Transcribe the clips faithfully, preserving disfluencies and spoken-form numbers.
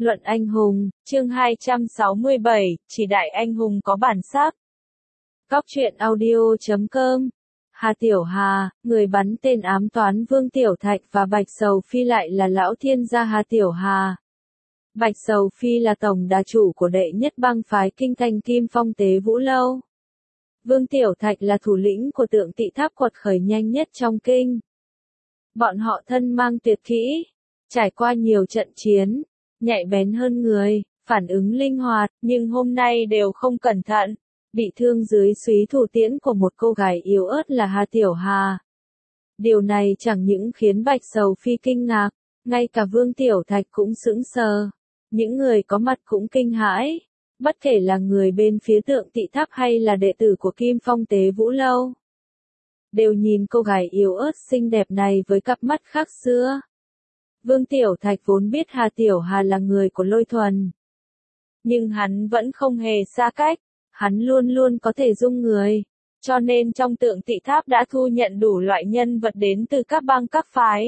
Luận anh hùng, chương hai trăm sáu mươi bảy, chỉ đại anh hùng có bản sắc. Góc truyện audio chấm com. Hà Tiểu Hà, người bắn tên ám toán Vương Tiểu Thạch và Bạch Sầu Phi lại là lão thiên gia Hà Tiểu Hà. Bạch Sầu Phi là tổng đà chủ của đệ nhất bang phái kinh thành Kim Phong Tế Vũ Lâu. Vương Tiểu Thạch là thủ lĩnh của tượng Tị Tháp quật khởi nhanh nhất trong kinh. Bọn họ thân mang tuyệt kỹ, trải qua nhiều trận chiến, nhạy bén hơn người, phản ứng linh hoạt, nhưng hôm nay đều không cẩn thận, bị thương dưới súy thủ tiễn của một cô gái yếu ớt là Hà Tiểu Hà. Điều này chẳng những khiến Bạch Sầu Phi kinh ngạc, ngay cả Vương Tiểu Thạch cũng sững sờ. Những người có mặt cũng kinh hãi, bất kể là người bên phía tượng Tị Tháp hay là đệ tử của Kim Phong Tế Vũ Lâu, đều nhìn cô gái yếu ớt xinh đẹp này với cặp mắt khác xưa. Vương Tiểu Thạch vốn biết Hà Tiểu Hà là người của Lôi Thuần, nhưng hắn vẫn không hề xa cách, hắn luôn luôn có thể dung người, cho nên trong tượng Tị Tháp đã thu nhận đủ loại nhân vật đến từ các bang các phái.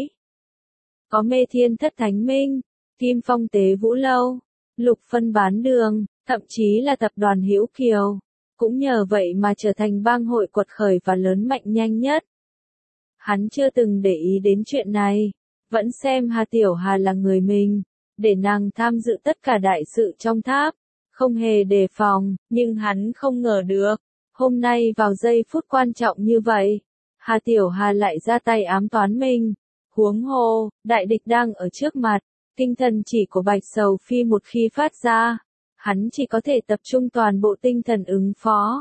Có Mê Thiên Thất Thánh Minh, Kim Phong Tế Vũ Lâu, Lục Phân Bán Đường, thậm chí là tập đoàn Hữu Kiều, cũng nhờ vậy mà trở thành bang hội quật khởi và lớn mạnh nhanh nhất. Hắn chưa từng để ý đến chuyện này, vẫn xem Hà Tiểu Hà là người mình, để nàng tham dự tất cả đại sự trong tháp, không hề đề phòng, nhưng hắn không ngờ được, hôm nay vào giây phút quan trọng như vậy, Hà Tiểu Hà lại ra tay ám toán mình. Huống hồ, đại địch đang ở trước mặt, tinh thần chỉ của Bạch Sầu Phi một khi phát ra, hắn chỉ có thể tập trung toàn bộ tinh thần ứng phó.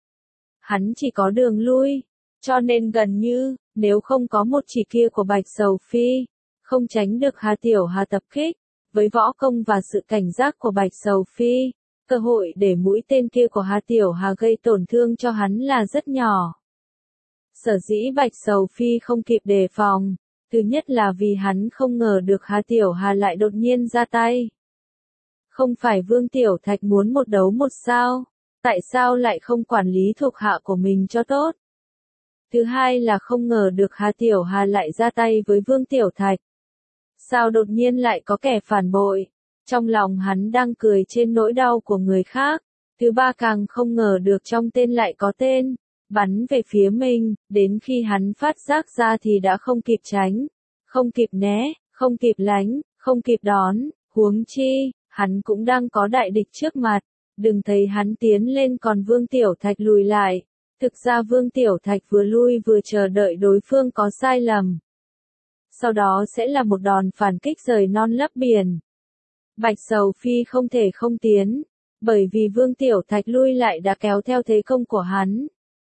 Hắn chỉ có đường lui, cho nên gần như, nếu không có một chỉ kia của Bạch Sầu Phi, không tránh được Hà Tiểu Hà tập kích, với võ công và sự cảnh giác của Bạch Sầu Phi, cơ hội để mũi tên kia của Hà Tiểu Hà gây tổn thương cho hắn là rất nhỏ. Sở dĩ Bạch Sầu Phi không kịp đề phòng, thứ nhất là vì hắn không ngờ được Hà Tiểu Hà lại đột nhiên ra tay. Không phải Vương Tiểu Thạch muốn một đấu một sao, tại sao lại không quản lý thuộc hạ của mình cho tốt? Thứ hai là không ngờ được Hà Tiểu Hà lại ra tay với Vương Tiểu Thạch. Sao đột nhiên lại có kẻ phản bội? Trong lòng hắn đang cười trên nỗi đau của người khác. Thứ ba càng không ngờ được trong tên lại có tên, bắn về phía mình, đến khi hắn phát giác ra thì đã không kịp tránh, không kịp né, không kịp lánh, không kịp đón, huống chi, hắn cũng đang có đại địch trước mặt, đừng thấy hắn tiến lên còn Vương Tiểu Thạch lùi lại. Thực ra Vương Tiểu Thạch vừa lui vừa chờ đợi đối phương có sai lầm. Sau đó sẽ là một đòn phản kích rời non lấp biển. Bạch Sầu Phi không thể không tiến, bởi vì Vương Tiểu Thạch lui lại đã kéo theo thế công của hắn.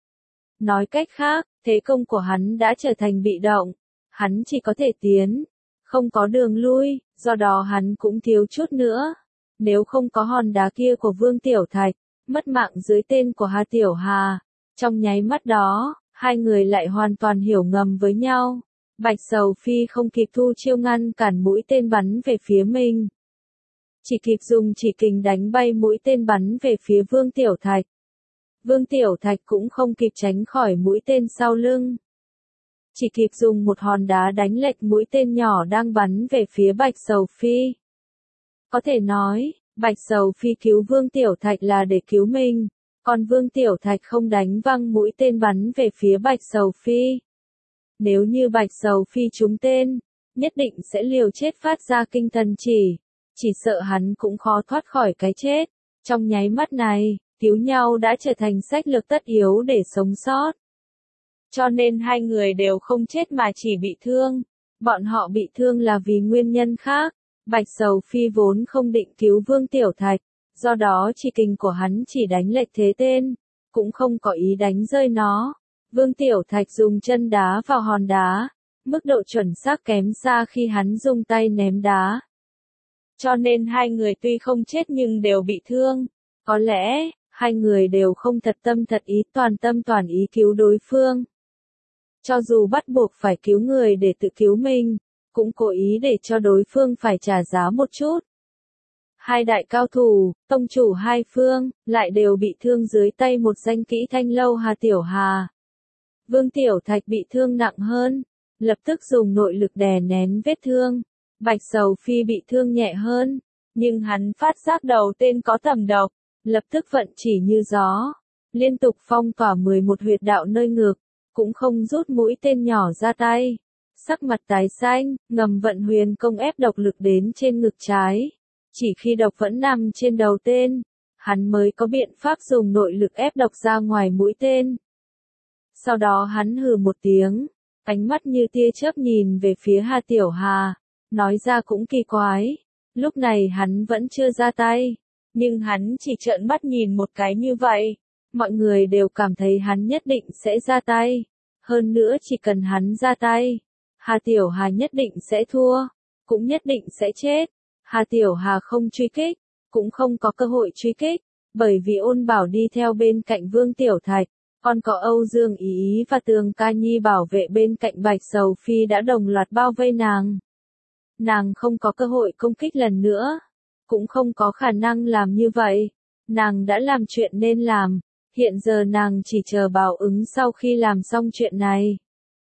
Nói cách khác, thế công của hắn đã trở thành bị động, hắn chỉ có thể tiến, không có đường lui, do đó hắn cũng thiếu chút nữa. Nếu không có hòn đá kia của Vương Tiểu Thạch, mất mạng dưới tên của Hà Tiểu Hà, trong nháy mắt đó, hai người lại hoàn toàn hiểu ngầm với nhau. Bạch Sầu Phi không kịp thu chiêu ngăn cản mũi tên bắn về phía mình, chỉ kịp dùng chỉ kình đánh bay mũi tên bắn về phía Vương Tiểu Thạch. Vương Tiểu Thạch cũng không kịp tránh khỏi mũi tên sau lưng, chỉ kịp dùng một hòn đá đánh lệch mũi tên nhỏ đang bắn về phía Bạch Sầu Phi. Có thể nói, Bạch Sầu Phi cứu Vương Tiểu Thạch là để cứu mình, còn Vương Tiểu Thạch không đánh văng mũi tên bắn về phía Bạch Sầu Phi. Nếu như Bạch Sầu Phi trúng tên, nhất định sẽ liều chết phát ra kinh thần chỉ, chỉ sợ hắn cũng khó thoát khỏi cái chết. Trong nháy mắt này, cứu nhau đã trở thành sách lược tất yếu để sống sót. Cho nên hai người đều không chết mà chỉ bị thương. Bọn họ bị thương là vì nguyên nhân khác. Bạch Sầu Phi vốn không định cứu Vương Tiểu Thạch, do đó chỉ kình của hắn chỉ đánh lệch thế tên, cũng không có ý đánh rơi nó. Vương Tiểu Thạch dùng chân đá vào hòn đá, mức độ chuẩn xác kém xa khi hắn dùng tay ném đá. Cho nên hai người tuy không chết nhưng đều bị thương. Có lẽ, hai người đều không thật tâm thật ý toàn tâm toàn ý cứu đối phương. Cho dù bắt buộc phải cứu người để tự cứu mình, cũng cố ý để cho đối phương phải trả giá một chút. Hai đại cao thủ, tông chủ hai phương, lại đều bị thương dưới tay một danh kỹ thanh lâu Hà Tiểu Hà. Vương Tiểu Thạch bị thương nặng hơn, lập tức dùng nội lực đè nén vết thương. Bạch Sầu Phi bị thương nhẹ hơn, Nhưng hắn phát giác đầu tên có tầm độc, lập tức vận chỉ như gió, liên tục phong tỏa mười một huyệt đạo nơi ngực, cũng không rút mũi tên nhỏ ra tay. Sắc mặt tái xanh, ngầm vận huyền công ép độc lực đến trên ngực trái. Chỉ khi độc vẫn nằm trên đầu tên, hắn mới có biện pháp dùng nội lực ép độc ra ngoài mũi tên. Sau đó hắn hừ một tiếng, ánh mắt như tia chớp nhìn về phía Hà Tiểu Hà, nói ra cũng kỳ quái. Lúc này hắn vẫn chưa ra tay, nhưng hắn chỉ trợn mắt nhìn một cái như vậy. Mọi người đều cảm thấy hắn nhất định sẽ ra tay. Hơn nữa chỉ cần hắn ra tay, Hà Tiểu Hà nhất định sẽ thua, cũng nhất định sẽ chết. Hà Tiểu Hà không truy kích, cũng không có cơ hội truy kích, bởi vì Ôn Bảo đi theo bên cạnh Vương Tiểu Thạch, còn có Âu Dương Ý Ý và Tường Ca Nhi bảo vệ bên cạnh Bạch Sầu Phi đã đồng loạt bao vây nàng. Nàng không có cơ hội công kích lần nữa, cũng không có khả năng làm như vậy. Nàng đã làm chuyện nên làm, hiện giờ nàng chỉ chờ báo ứng sau khi làm xong chuyện này.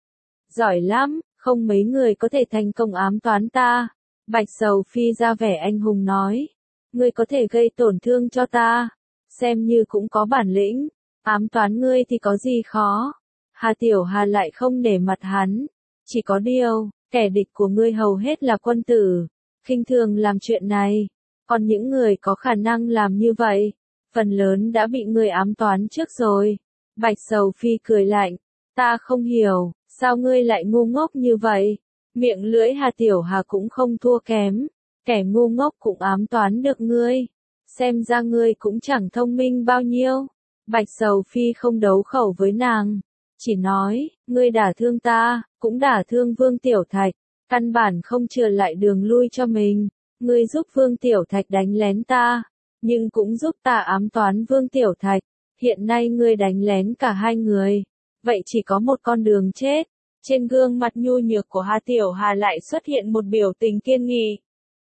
Giỏi lắm, không mấy người có thể thành công ám toán ta. Bạch Sầu Phi ra vẻ anh hùng nói, ngươi có thể gây tổn thương cho ta, xem như cũng có bản lĩnh, ám toán ngươi thì có gì khó. Hà Tiểu Hà lại không nể mặt hắn, chỉ có điều, kẻ địch của ngươi hầu hết là quân tử, khinh thường làm chuyện này, còn những người có khả năng làm như vậy, phần lớn đã bị ngươi ám toán trước rồi. Bạch Sầu Phi cười lạnh, ta không hiểu, sao ngươi lại ngu ngốc như vậy? Miệng lưỡi Hà Tiểu Hà cũng không thua kém, kẻ ngu ngốc cũng ám toán được ngươi, xem ra ngươi cũng chẳng thông minh bao nhiêu. Bạch Sầu Phi không đấu khẩu với nàng, chỉ nói, ngươi đả thương ta, cũng đả thương Vương Tiểu Thạch, căn bản không chừa lại đường lui cho mình. Ngươi giúp Vương Tiểu Thạch đánh lén ta, nhưng cũng giúp ta ám toán Vương Tiểu Thạch, hiện nay ngươi đánh lén cả hai người, vậy chỉ có một con đường chết. Trên gương mặt nhu nhược của Hà Tiểu Hà lại xuất hiện một biểu tình kiên nghị.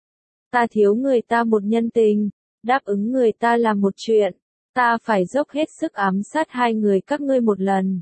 Ta thiếu người ta một nhân tình, đáp ứng người ta làm một chuyện, ta phải dốc hết sức ám sát hai người các ngươi một lần.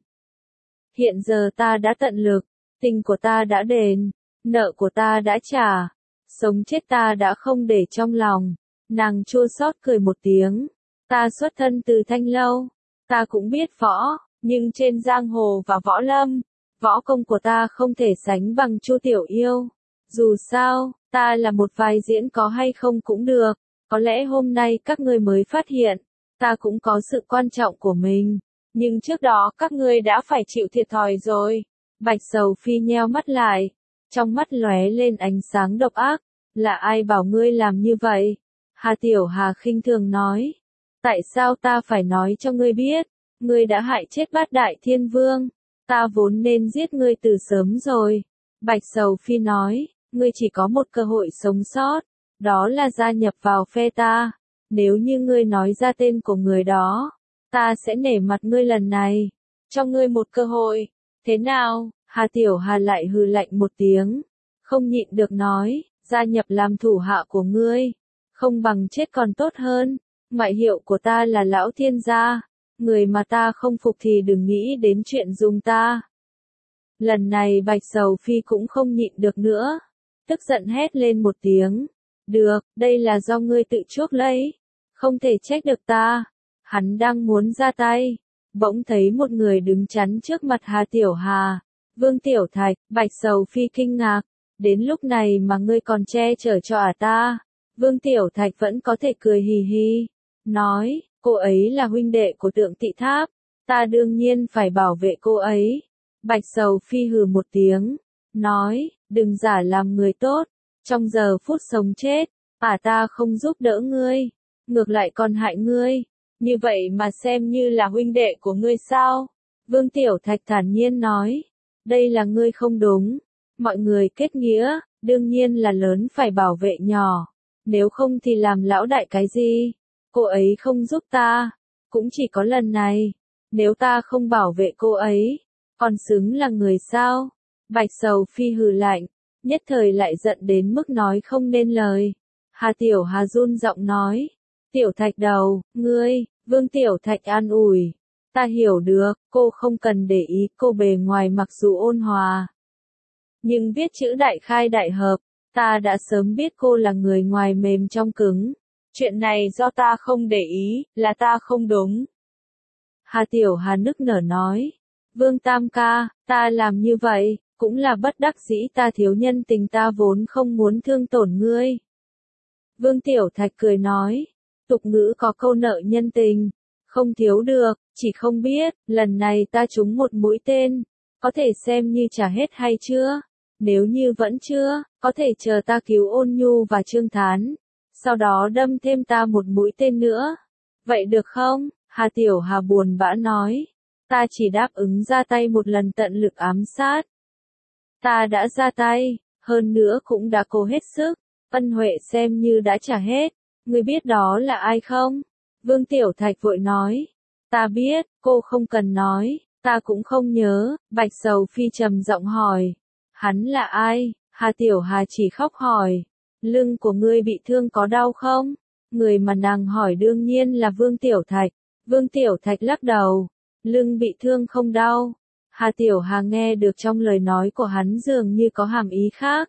Hiện giờ ta đã tận lực, tình của ta đã đền, nợ của ta đã trả, sống chết ta đã không để trong lòng. Nàng chua xót cười một tiếng, ta xuất thân từ Thanh Lâu, ta cũng biết võ, nhưng trên giang hồ và võ lâm, võ công của ta không thể sánh bằng Chu Tiểu Yêu. Dù sao, ta là một vai diễn có hay không cũng được, có lẽ hôm nay các ngươi mới phát hiện, ta cũng có sự quan trọng của mình, nhưng trước đó các ngươi đã phải chịu thiệt thòi rồi. Bạch Sầu Phi nheo mắt lại, trong mắt lóe lên ánh sáng độc ác, là ai bảo ngươi làm như vậy? Hà Tiểu Hà khinh thường nói, tại sao ta phải nói cho ngươi biết, ngươi đã hại chết Bát Đại Thiên Vương, ta vốn nên giết ngươi từ sớm rồi. Bạch Sầu Phi nói, ngươi chỉ có một cơ hội sống sót, đó là gia nhập vào phe ta, nếu như ngươi nói ra tên của người đó, ta sẽ nể mặt ngươi lần này, cho ngươi một cơ hội, thế nào? Hà Tiểu Hà lại hừ lạnh một tiếng, không nhịn được nói, gia nhập làm thủ hạ của ngươi, không bằng chết còn tốt hơn, ngoại hiệu của ta là Lão Thiên Gia, người mà ta không phục thì đừng nghĩ đến chuyện dùng ta. Lần này Bạch Sầu Phi cũng không nhịn được nữa, tức giận hét lên một tiếng, được, đây là do ngươi tự chuốc lấy, không thể trách được ta. Hắn đang muốn ra tay, bỗng thấy một người đứng chắn trước mặt Hà Tiểu Hà, Vương Tiểu Thạch. Bạch Sầu Phi kinh ngạc, đến lúc này mà ngươi còn che chở cho ả ta. Vương Tiểu Thạch vẫn có thể cười hì hì, nói, cô ấy là huynh đệ của Tượng Tị Tháp, ta đương nhiên phải bảo vệ cô ấy. Bạch Sầu Phi hừ một tiếng, nói, đừng giả làm người tốt, trong giờ phút sống chết, ả ta không giúp đỡ ngươi, ngược lại còn hại ngươi, như vậy mà xem như là huynh đệ của ngươi sao? Vương Tiểu Thạch thản nhiên nói, đây là ngươi không đúng, mọi người kết nghĩa, đương nhiên là lớn phải bảo vệ nhỏ, nếu không thì làm lão đại cái gì? Cô ấy không giúp ta, cũng chỉ có lần này, nếu ta không bảo vệ cô ấy, còn xứng là người sao? Bạch Sầu Phi hừ lạnh, nhất thời lại giận đến mức nói không nên lời. Hà Tiểu Hà run giọng nói, Tiểu Thạch đầu, ngươi. Vương Tiểu Thạch an ủi, ta hiểu được, cô không cần để ý cô bề ngoài mặc dù ôn hòa, nhưng viết chữ đại khai đại hợp, Ta đã sớm biết cô là người ngoài mềm trong cứng. Chuyện này do ta không để ý, là ta không đúng. Hà Tiểu Hà nức nở nói. Vương Tam ca, ta làm như vậy, cũng là bất đắc dĩ, ta thiếu nhân tình, ta vốn không muốn thương tổn ngươi. Vương Tiểu Thạch cười nói. Tục ngữ có câu nợ nhân tình. Không thiếu được, chỉ không biết, lần này ta trúng một mũi tên. Có thể xem như trả hết hay chưa? Nếu như vẫn chưa, có thể chờ ta cứu Ôn Nhu và Trương Thán. Sau đó đâm thêm ta một mũi tên nữa. Vậy được không? Hà Tiểu Hà buồn bã nói. Ta chỉ đáp ứng ra tay một lần tận lực ám sát. Ta đã ra tay, hơn nữa cũng đã cố hết sức. Ân huệ xem như đã trả hết. Ngươi biết đó là ai không? Vương Tiểu Thạch vội nói. Ta biết, cô không cần nói. Ta cũng không nhớ. Bạch Sầu Phi trầm giọng hỏi. Hắn là ai? Hà Tiểu Hà chỉ khóc hỏi. Lưng của ngươi bị thương có đau không? Người mà nàng hỏi đương nhiên là Vương Tiểu Thạch. Vương Tiểu Thạch lắc đầu. Lưng bị thương không đau. Hà Tiểu Hà nghe được trong lời nói của hắn dường như có hàm ý khác.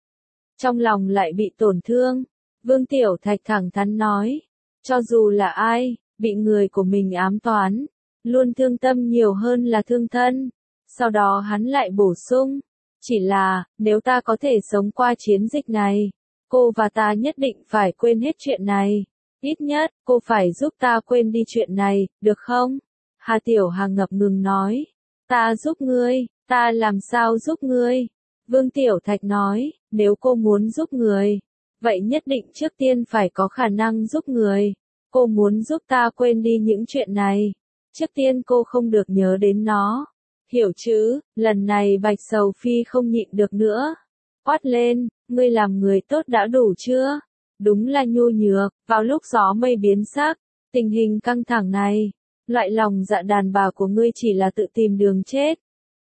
Trong lòng lại bị tổn thương. Vương Tiểu Thạch thẳng thắn nói. Cho dù là ai, bị người của mình ám toán, luôn thương tâm nhiều hơn là thương thân. Sau đó hắn lại bổ sung. Chỉ là, nếu ta có thể sống qua chiến dịch này, cô và ta nhất định phải quên hết chuyện này. Ít nhất, cô phải giúp ta quên đi chuyện này, được không? Hà Tiểu Hà ngập ngừng nói. Ta giúp ngươi, ta làm sao giúp ngươi? Vương Tiểu Thạch nói, nếu cô muốn giúp người, vậy nhất định trước tiên phải có khả năng giúp người. Cô muốn giúp ta quên đi những chuyện này. Trước tiên cô không được nhớ đến nó. Hiểu chứ? Lần này Bạch Sầu Phi không nhịn được nữa. Quát lên, ngươi làm người tốt đã đủ chưa? Đúng là nhu nhược, vào lúc gió mây biến sắc, tình hình căng thẳng này, loại lòng dạ đàn bà của ngươi chỉ là tự tìm đường chết.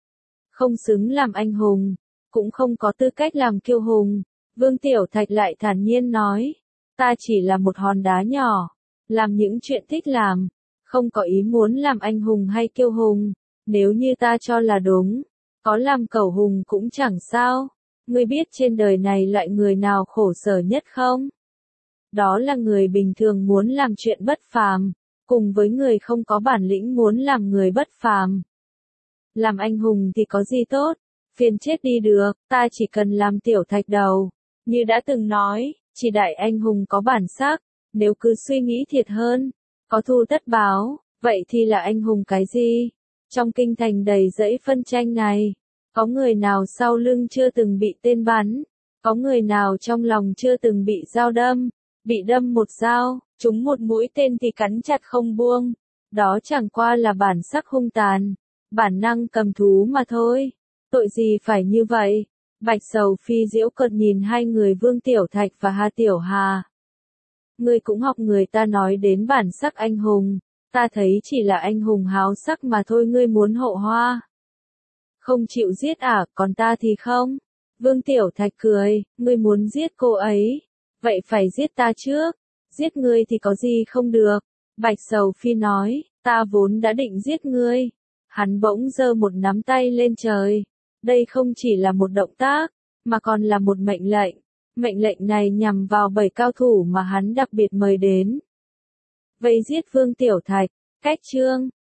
Không xứng làm anh hùng, cũng không có tư cách làm kiêu hùng. Vương Tiểu Thạch lại thản nhiên nói, ta chỉ là một hòn đá nhỏ, làm những chuyện thích làm, không có ý muốn làm anh hùng hay kiêu hùng. Nếu như ta cho là đúng, có làm cẩu hùng cũng chẳng sao. Ngươi biết trên đời này loại người nào khổ sở nhất không? Đó là người bình thường muốn làm chuyện bất phàm, cùng với người không có bản lĩnh muốn làm người bất phàm. Làm anh hùng thì có gì tốt, phiền chết đi được, ta chỉ cần làm Tiểu Thạch đầu. Như đã từng nói, chỉ đại anh hùng có bản sắc, nếu cứ suy nghĩ thiệt hơn, có thù tất báo, vậy thì là anh hùng cái gì? Trong kinh thành đầy rẫy phân tranh này, có người nào sau lưng chưa từng bị tên bắn, có người nào trong lòng chưa từng bị dao đâm, bị đâm một dao, trúng một mũi tên thì cắn chặt không buông. Đó chẳng qua là bản sắc hung tàn, bản năng cầm thú mà thôi. Tội gì phải như vậy? Bạch Sầu Phi giễu cợt nhìn hai người Vương Tiểu Thạch và Hà Tiểu Hà. Ngươi cũng học người ta nói đến bản sắc anh hùng, ta thấy chỉ là anh hùng háo sắc mà thôi, ngươi muốn hộ hoa. Không chịu giết à, còn ta thì không. Vương Tiểu Thạch cười, ngươi muốn giết cô ấy, vậy phải giết ta trước, giết ngươi thì có gì không được. Bạch Sầu Phi nói, ta vốn đã định giết ngươi. Hắn bỗng giơ một nắm tay lên trời. Đây không chỉ là một động tác, mà còn là một mệnh lệnh. Mệnh lệnh này nhằm vào bảy cao thủ mà hắn đặc biệt mời đến. Vây giết Vương Tiểu Thạch, cách chương.